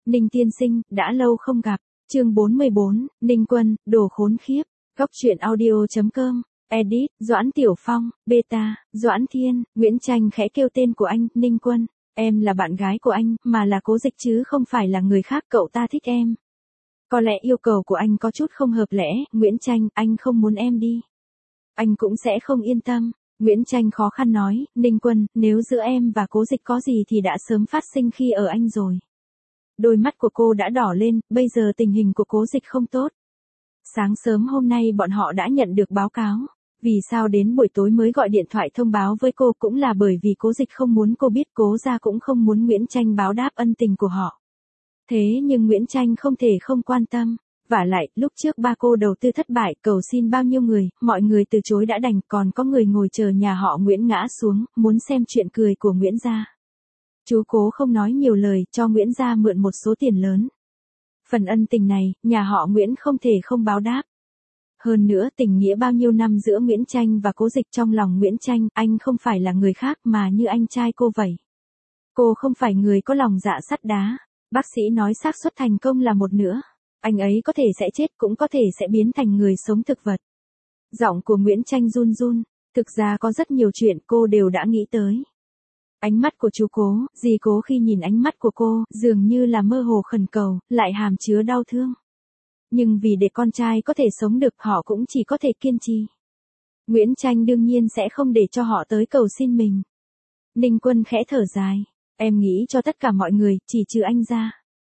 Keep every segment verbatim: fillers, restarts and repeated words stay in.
Ninh tiên sinh, đã lâu không gặp. Chương bốn mươi bốn, Ninh Quân, đồ khốn khiếp. Góc truyện audio chấm com. Edit, Doãn Tiểu Phong, Beta, Doãn Thiên, Nguyễn Tranh khẽ kêu tên của anh, Ninh Quân. Em là bạn gái của anh, mà là Cố Dịch chứ không phải là người khác, cậu ta thích em. Có lẽ yêu cầu của anh có chút không hợp lẽ, Nguyễn Tranh, anh không muốn em đi. Anh cũng sẽ không yên tâm. Nguyễn Tranh khó khăn nói, Ninh Quân, nếu giữa em và Cố Dịch có gì thì đã sớm phát sinh khi ở anh rồi. Đôi mắt của cô đã đỏ lên, bây giờ tình hình của Cố Dịch không tốt. Sáng sớm hôm nay bọn họ đã nhận được báo cáo. Vì sao đến buổi tối mới gọi điện thoại thông báo với cô cũng là bởi vì Cố Dịch không muốn cô biết, Cố gia cũng không muốn Nguyễn Tranh báo đáp ân tình của họ. Thế nhưng Nguyễn Tranh không thể không quan tâm. Vả lại, lúc trước ba cô đầu tư thất bại, cầu xin bao nhiêu người, mọi người từ chối đã đành, còn có người ngồi chờ nhà họ Nguyễn ngã xuống, muốn xem chuyện cười của Nguyễn gia. Chú Cố không nói nhiều lời, cho Nguyễn gia mượn một số tiền lớn. Phần ân tình này, nhà họ Nguyễn không thể không báo đáp. Hơn nữa, tình nghĩa bao nhiêu năm giữa Nguyễn Tranh và Cố Dịch, trong lòng Nguyễn Tranh, anh không phải là người khác mà như anh trai cô vậy. Cô không phải người có lòng dạ sắt đá. Bác sĩ nói xác suất thành công là một nửa. Anh ấy có thể sẽ chết, cũng có thể sẽ biến thành người sống thực vật. Giọng của Nguyễn Tranh run run. Thực ra có rất nhiều chuyện cô đều đã nghĩ tới. Ánh mắt của chú Cố, dì Cố khi nhìn ánh mắt của cô, dường như là mơ hồ khẩn cầu, lại hàm chứa đau thương. Nhưng vì để con trai có thể sống được, họ cũng chỉ có thể kiên trì. Nguyễn Tranh đương nhiên sẽ không để cho họ tới cầu xin mình. Ninh Quân khẽ thở dài. Em nghĩ cho tất cả mọi người, chỉ trừ anh ra.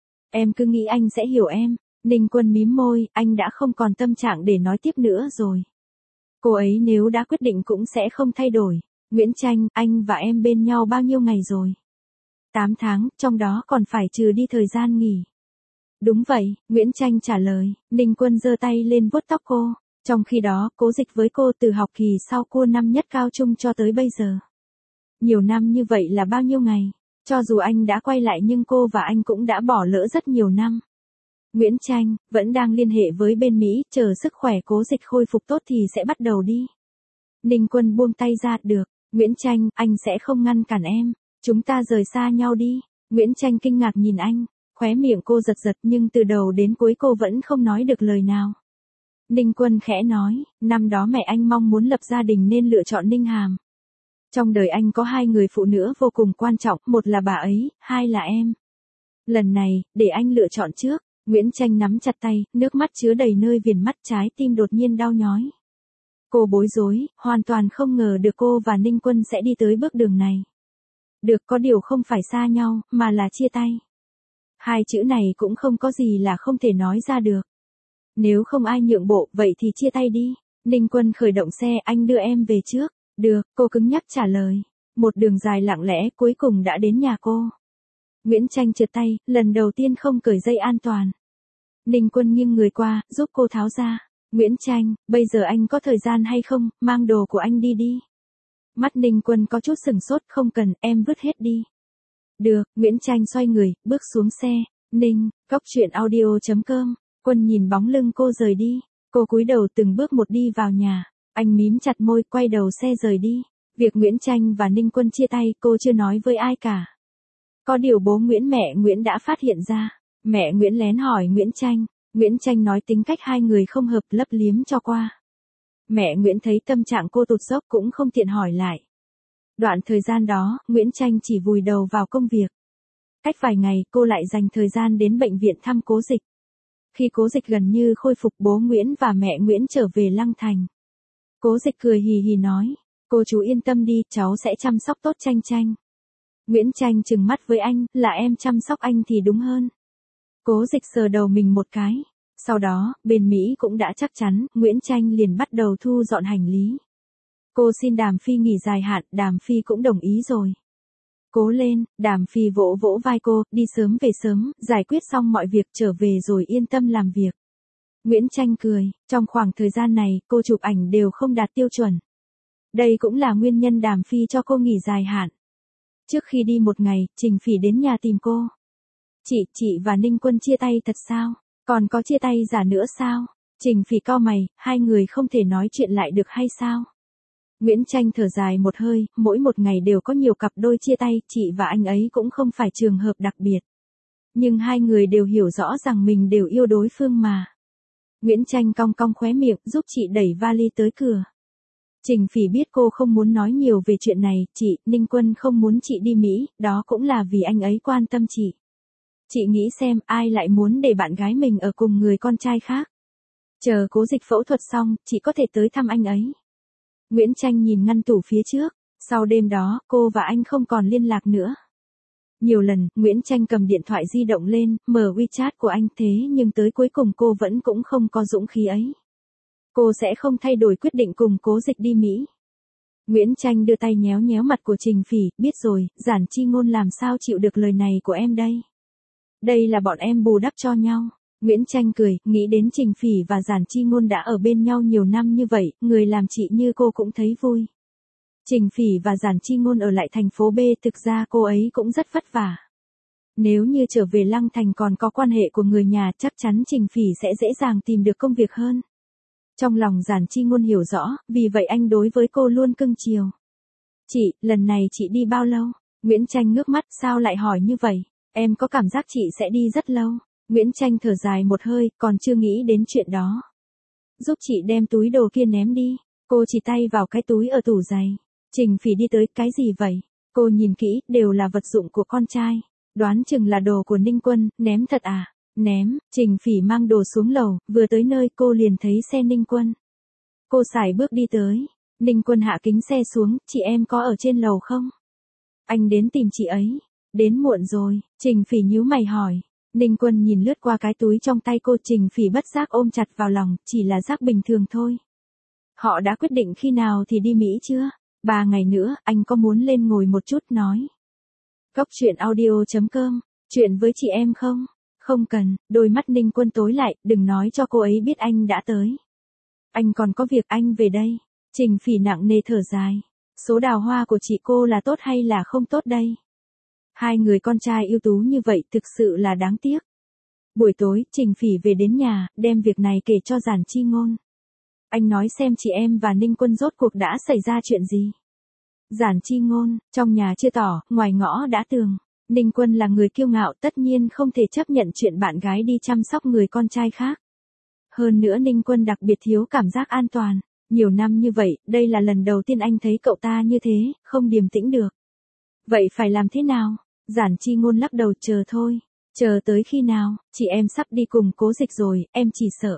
Em cứ nghĩ anh sẽ hiểu em. Ninh Quân mím môi, anh đã không còn tâm trạng để nói tiếp nữa rồi. Cô ấy nếu đã quyết định cũng sẽ không thay đổi. Nguyễn Tranh, anh và em bên nhau bao nhiêu ngày rồi? tám tháng, trong đó còn phải trừ đi thời gian nghỉ. Đúng vậy, Nguyễn Tranh trả lời. Ninh Quân giơ tay lên vuốt tóc cô. Trong khi đó, Cố Dịch với cô từ học kỳ sau cô năm nhất cao trung cho tới bây giờ. Nhiều năm như vậy là bao nhiêu ngày? Cho dù anh đã quay lại nhưng cô và anh cũng đã bỏ lỡ rất nhiều năm. Nguyễn Tranh, vẫn đang liên hệ với bên Mỹ, chờ sức khỏe Cố Dịch khôi phục tốt thì sẽ bắt đầu đi. Ninh Quân buông tay ra, được. Nguyễn Tranh, anh sẽ không ngăn cản em. Chúng ta rời xa nhau đi. Nguyễn Tranh kinh ngạc nhìn anh. Khóe miệng cô giật giật nhưng từ đầu đến cuối cô vẫn không nói được lời nào. Ninh Quân khẽ nói, năm đó mẹ anh mong muốn lập gia đình nên lựa chọn Ninh Hàm. Trong đời anh có hai người phụ nữ vô cùng quan trọng, một là bà ấy, hai là em. Lần này, để anh lựa chọn trước. Nguyễn Tranh nắm chặt tay, nước mắt chứa đầy nơi viền mắt, trái tim đột nhiên đau nhói. Cô bối rối, hoàn toàn không ngờ được cô và Ninh Quân sẽ đi tới bước đường này. Được, có điều không phải xa nhau, mà là chia tay. Hai chữ này cũng không có gì là không thể nói ra được. Nếu không ai nhượng bộ, vậy thì chia tay đi. Ninh Quân khởi động xe, anh đưa em về trước. Được, cô cứng nhắc trả lời. Một đường dài lặng lẽ, cuối cùng đã đến nhà cô. Nguyễn Tranh trượt tay, lần đầu tiên không cởi dây an toàn. Ninh Quân nghiêng người qua, giúp cô tháo ra. Nguyễn Tranh, bây giờ anh có thời gian hay không, mang đồ của anh đi đi. Mắt Ninh Quân có chút sừng sốt, không cần, em vứt hết đi. Được, Nguyễn Tranh xoay người, bước xuống xe. Ninh, góc truyện audio chấm com. Quân nhìn bóng lưng cô rời đi. Cô cúi đầu từng bước một đi vào nhà. Anh mím chặt môi, quay đầu xe rời đi. Việc Nguyễn Tranh và Ninh Quân chia tay, cô chưa nói với ai cả. Có điều bố Nguyễn mẹ Nguyễn đã phát hiện ra. Mẹ Nguyễn lén hỏi Nguyễn Tranh. Nguyễn Tranh nói tính cách hai người không hợp, lấp liếm cho qua. Mẹ Nguyễn thấy tâm trạng cô tụt dốc cũng không tiện hỏi lại. Đoạn thời gian đó, Nguyễn Tranh chỉ vùi đầu vào công việc. Cách vài ngày, cô lại dành thời gian đến bệnh viện thăm Cố Dịch. Khi Cố Dịch gần như khôi phục, bố Nguyễn và mẹ Nguyễn trở về Lăng Thành. Cố Dịch cười hì hì nói, cô chú yên tâm đi, cháu sẽ chăm sóc tốt Tranh Tranh. Nguyễn Tranh trừng mắt với anh, là em chăm sóc anh thì đúng hơn. Cố Dịch sờ đầu mình một cái. Sau đó, bên Mỹ cũng đã chắc chắn, Nguyễn Tranh liền bắt đầu thu dọn hành lý. Cô xin Đàm Phi nghỉ dài hạn, Đàm Phi cũng đồng ý rồi. Cố lên, Đàm Phi vỗ vỗ vai cô, đi sớm về sớm, giải quyết xong mọi việc trở về rồi yên tâm làm việc. Nguyễn Tranh cười, trong khoảng thời gian này, cô chụp ảnh đều không đạt tiêu chuẩn. Đây cũng là nguyên nhân Đàm Phi cho cô nghỉ dài hạn. Trước khi đi một ngày, Trình Phỉ đến nhà tìm cô. Chị, chị và Ninh Quân chia tay thật sao? Còn có chia tay giả nữa sao? Trình Phỉ cau mày, hai người không thể nói chuyện lại được hay sao? Nguyễn Tranh thở dài một hơi, mỗi một ngày đều có nhiều cặp đôi chia tay, chị và anh ấy cũng không phải trường hợp đặc biệt. Nhưng hai người đều hiểu rõ rằng mình đều yêu đối phương mà. Nguyễn Tranh cong cong khóe miệng giúp chị đẩy vali tới cửa. Trình Phỉ biết cô không muốn nói nhiều về chuyện này, chị, Ninh Quân không muốn chị đi Mỹ, đó cũng là vì anh ấy quan tâm chị. Chị nghĩ xem ai lại muốn để bạn gái mình ở cùng người con trai khác. Chờ Cố Dịch phẫu thuật xong, chị có thể tới thăm anh ấy. Nguyễn Tranh nhìn ngăn tủ phía trước, sau đêm đó, cô và anh không còn liên lạc nữa. Nhiều lần, Nguyễn Tranh cầm điện thoại di động lên, mở WeChat của anh thế nhưng tới cuối cùng cô vẫn cũng không có dũng khí ấy. Cô sẽ không thay đổi quyết định cùng Cố Dịch đi Mỹ. Nguyễn Tranh đưa tay nhéo nhéo mặt của Trình Phỉ, biết rồi, Giản Chi Ngôn làm sao chịu được lời này của em đây. Đây là bọn em bù đắp cho nhau. Nguyễn Tranh cười, nghĩ đến Trình Phỉ và Giản Chi Ngôn đã ở bên nhau nhiều năm như vậy, người làm chị như cô cũng thấy vui. Trình Phỉ và Giản Chi Ngôn ở lại thành phố B, thực ra cô ấy cũng rất vất vả. Nếu như trở về Lăng Thành còn có quan hệ của người nhà, chắc chắn Trình Phỉ sẽ dễ dàng tìm được công việc hơn. Trong lòng Giản Chi Ngôn hiểu rõ, vì vậy anh đối với cô luôn cưng chiều. Chị, lần này chị đi bao lâu? Nguyễn Tranh ngước mắt, sao lại hỏi như vậy? Em có cảm giác chị sẽ đi rất lâu. Nguyễn Tranh thở dài một hơi, còn chưa nghĩ đến chuyện đó. Giúp chị đem túi đồ kia ném đi. Cô chỉ tay vào cái túi ở tủ giày. Trình Phỉ đi tới, cái gì vậy? Cô nhìn kỹ, đều là vật dụng của con trai. Đoán chừng là đồ của Ninh Quân, ném thật à? Ném, Trình Phỉ mang đồ xuống lầu, vừa tới nơi cô liền thấy xe Ninh Quân. Cô sải bước đi tới. Ninh Quân hạ kính xe xuống, chị em có ở trên lầu không? Anh đến tìm chị ấy. Đến muộn rồi, Trình Phỉ nhíu mày hỏi. Ninh Quân nhìn lướt qua cái túi trong tay cô, Trình Phỉ bất giác ôm chặt vào lòng, chỉ là rác bình thường thôi. Họ đã quyết định khi nào thì đi Mỹ chưa? Ba ngày nữa, anh có muốn lên ngồi một chút nói. Góc truyện audio chấm com, chuyện với chị em không? Không cần, đôi mắt Ninh Quân tối lại, đừng nói cho cô ấy biết anh đã tới. Anh còn có việc, anh về đây. Trình Phỉ nặng nề thở dài. Số đào hoa của chị cô là tốt hay là không tốt đây? Hai người con trai ưu tú như vậy thực sự là đáng tiếc. Buổi tối, Trình Phỉ về đến nhà, đem việc này kể cho Giản Chi Ngôn. Anh nói xem chị em và Ninh Quân rốt cuộc đã xảy ra chuyện gì. Giản Chi Ngôn, trong nhà chưa tỏ, ngoài ngõ đã tường. Ninh Quân là người kiêu ngạo, tất nhiên không thể chấp nhận chuyện bạn gái đi chăm sóc người con trai khác. Hơn nữa Ninh Quân đặc biệt thiếu cảm giác an toàn. Nhiều năm như vậy, đây là lần đầu tiên anh thấy cậu ta như thế, không điềm tĩnh được. Vậy phải làm thế nào? Giản Chi Ngôn lắc đầu, chờ thôi. Chờ tới khi nào? Chị em sắp đi cùng Cố Dịch rồi, em chỉ sợ.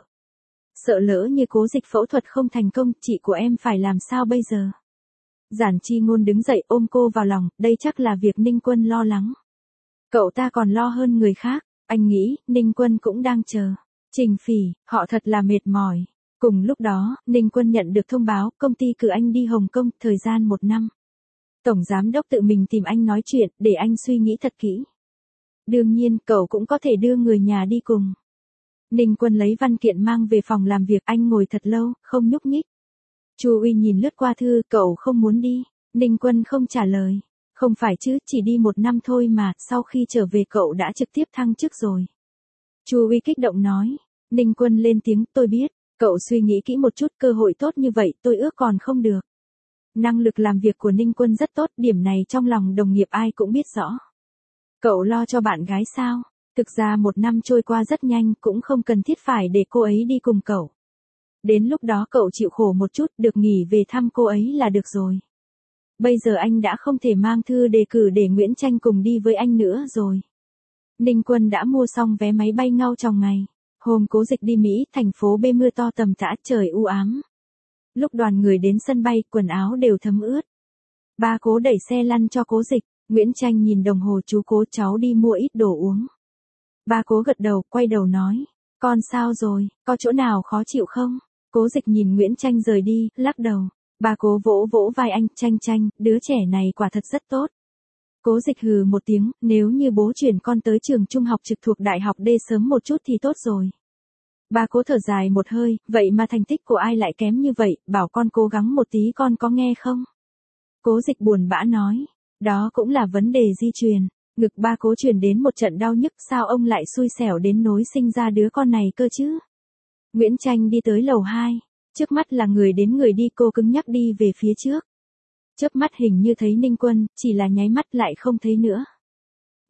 Sợ lỡ như Cố Dịch phẫu thuật không thành công, chị của em phải làm sao bây giờ? Giản Chi Ngôn đứng dậy ôm cô vào lòng, đây chắc là việc Ninh Quân lo lắng. Cậu ta còn lo hơn người khác, anh nghĩ, Ninh Quân cũng đang chờ. Trình Phỉ, họ thật là mệt mỏi. Cùng lúc đó, Ninh Quân nhận được thông báo, công ty cử anh đi Hồng Kông, thời gian một năm. Tổng giám đốc tự mình tìm anh nói chuyện, để anh suy nghĩ thật kỹ. Đương nhiên, cậu cũng có thể đưa người nhà đi cùng. Ninh Quân lấy văn kiện mang về phòng làm việc, anh ngồi thật lâu, không nhúc nhích. Chu Uy nhìn lướt qua thư, cậu không muốn đi. Ninh Quân không trả lời. Không phải chứ, chỉ đi một năm thôi mà, sau khi trở về cậu đã trực tiếp thăng chức rồi. Chu Uy kích động nói. Ninh Quân lên tiếng, tôi biết, cậu suy nghĩ kỹ một chút, cơ hội tốt như vậy, tôi ước còn không được. Năng lực làm việc của Ninh Quân rất tốt, điểm này trong lòng đồng nghiệp ai cũng biết rõ. Cậu lo cho bạn gái sao? Thực ra một năm trôi qua rất nhanh, cũng không cần thiết phải để cô ấy đi cùng cậu. Đến lúc đó cậu chịu khổ một chút, được nghỉ về thăm cô ấy là được rồi. Bây giờ anh đã không thể mang thư đề cử để Nguyễn Tranh cùng đi với anh nữa rồi. Ninh Quân đã mua xong vé máy bay ngao tròng ngày. Hôm Cố Dịch đi Mỹ, thành phố B mưa to tầm tã, trời u ám. Lúc đoàn người đến sân bay, quần áo đều thấm ướt. Ba Cố đẩy xe lăn cho Cố Dịch. Nguyễn Tranh nhìn đồng hồ, chú Cố, cháu đi mua ít đồ uống. Ba Cố gật đầu, quay đầu nói. Con sao rồi, có chỗ nào khó chịu không? Cố Dịch nhìn Nguyễn Tranh rời đi, lắc đầu. Ba Cố vỗ vỗ vai anh, Tranh Tranh, đứa trẻ này quả thật rất tốt. Cố Dịch hừ một tiếng, nếu như bố chuyển con tới trường trung học trực thuộc đại học D sớm một chút thì tốt rồi. Ba Cố thở dài một hơi, vậy mà thành tích của ai lại kém như vậy, bảo con cố gắng một tí, con có nghe không? Cố Dịch buồn bã nói, đó cũng là vấn đề di truyền. Ngực Ba Cố truyền đến một trận đau nhức, sao ông lại xui xẻo đến nỗi sinh ra đứa con này cơ chứ? Nguyễn Tranh đi tới lầu hai, trước mắt là người đến người đi, cô cứng nhắc đi về phía trước. Chớp mắt hình như thấy Ninh Quân, chỉ là nháy mắt lại không thấy nữa.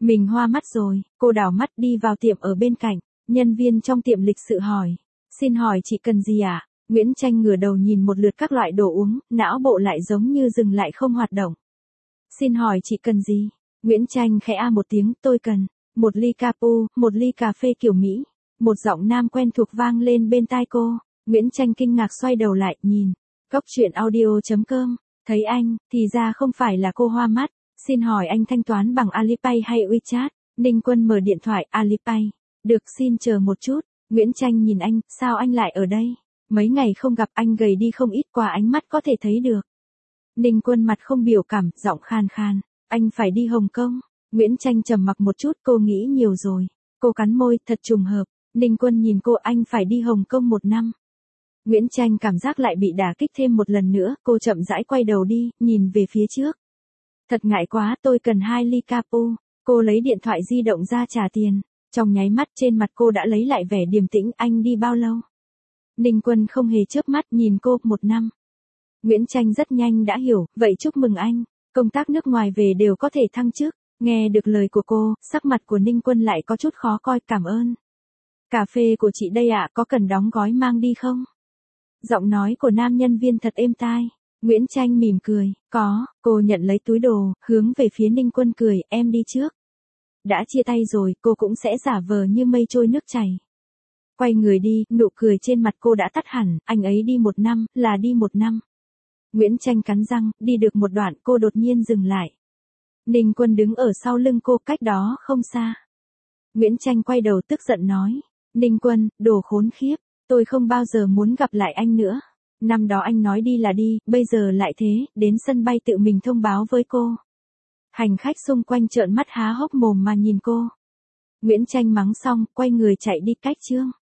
Mình hoa mắt rồi, cô đảo mắt đi vào tiệm ở bên cạnh, nhân viên trong tiệm lịch sự hỏi. Xin hỏi chị cần gì ạ? À? Nguyễn Tranh ngửa đầu nhìn một lượt các loại đồ uống, não bộ lại giống như dừng lại không hoạt động. Xin hỏi chị cần gì? Nguyễn Tranh khẽ a một tiếng, tôi cần một ly capu, một ly cà phê kiểu Mỹ. Một giọng nam quen thuộc vang lên bên tai cô. Nguyễn Tranh kinh ngạc xoay đầu lại, nhìn. Cốc truyện audio chấm com. Thấy anh, thì ra không phải là cô hoa mắt. Xin hỏi anh thanh toán bằng Alipay hay WeChat? Ninh Quân mở điện thoại, Alipay. Được, xin chờ một chút. Nguyễn Tranh nhìn anh, sao anh lại ở đây? Mấy ngày không gặp anh gầy đi không ít, qua ánh mắt có thể thấy được. Ninh Quân mặt không biểu cảm, giọng khan khan. Anh phải đi Hồng Kông. Nguyễn Tranh trầm mặc một chút, cô nghĩ nhiều rồi. Cô cắn môi, thật trùng hợp. Ninh Quân nhìn cô, anh phải đi Hồng Kông một năm. Nguyễn Tranh cảm giác lại bị đả kích thêm một lần nữa, cô chậm rãi quay đầu đi, nhìn về phía trước. Thật ngại quá, tôi cần hai ly capu. Cô lấy điện thoại di động ra trả tiền. Trong nháy mắt trên mặt cô đã lấy lại vẻ điềm tĩnh, anh đi bao lâu? Ninh Quân không hề chớp mắt, nhìn cô, một năm. Nguyễn Tranh rất nhanh đã hiểu, vậy chúc mừng anh. Công tác nước ngoài về đều có thể thăng chức. Nghe được lời của cô, sắc mặt của Ninh Quân lại có chút khó coi, cảm ơn. Cà phê của chị đây ạ, có cần đóng gói mang đi không? Giọng nói của nam nhân viên thật êm tai. Nguyễn Tranh mỉm cười, có, cô nhận lấy túi đồ, hướng về phía Ninh Quân cười, em đi trước. Đã chia tay rồi, cô cũng sẽ giả vờ như mây trôi nước chảy. Quay người đi, nụ cười trên mặt cô đã tắt hẳn, anh ấy đi một năm, là đi một năm. Nguyễn Tranh cắn răng, đi được một đoạn cô đột nhiên dừng lại. Ninh Quân đứng ở sau lưng cô, cách đó không xa. Nguyễn Tranh quay đầu tức giận nói. Ninh Quân, đồ khốn khiếp, tôi không bao giờ muốn gặp lại anh nữa. Năm đó anh nói đi là đi, bây giờ lại thế, đến sân bay tự mình thông báo với cô. Hành khách xung quanh trợn mắt há hốc mồm mà nhìn cô. Nguyễn Tranh mắng xong, quay người chạy đi cách chương.